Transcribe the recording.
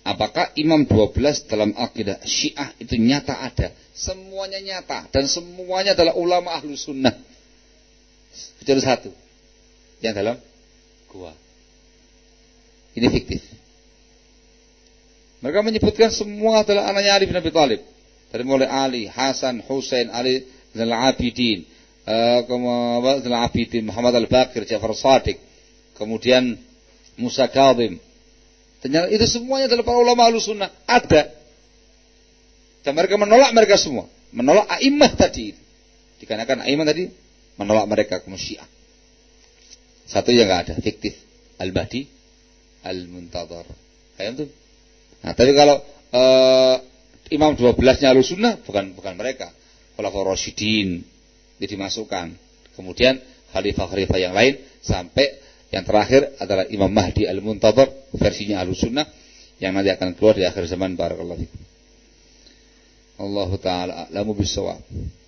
Apakah imam 12 dalam akidah Syiah itu nyata ada? Semuanya nyata dan semuanya adalah ulama ahlu sunnah. Kecuali satu yang dalam gua. Ini fiktif. Mereka menyebutkan semua adalah anaknya Ali bin Abi Thalib. Dari mulai Ali, Hasan, Husain, Ali Zainal Abidin, Muhammad Al-Baqir, Ja'far Shadiq, kemudian Musa Kadhim. Ternyata itu semuanya adalah para ulama Ahlussunnah. Ada. Dan mereka menolak mereka semua. Menolak a'immah tadi. Dikarenakan a'immah tadi menolak mereka ke Syiah. Satu yang enggak ada, fiktif. Al-Mahdi Al-Muntadhar. Kayak itu. Nah, tapi kalau imam 12-nya Ahlussunnah bukan mereka. Khulafaur Rasyidin itu dimasukkan. Kemudian khalifah-khalifah yang lain sampai yang terakhir adalah Imam Mahdi Al-Muntadhar versinya Ahlussunnah yang nanti akan keluar di akhir zaman. Barakallahu fikum. Allahu taala a'lamu bis-shawab.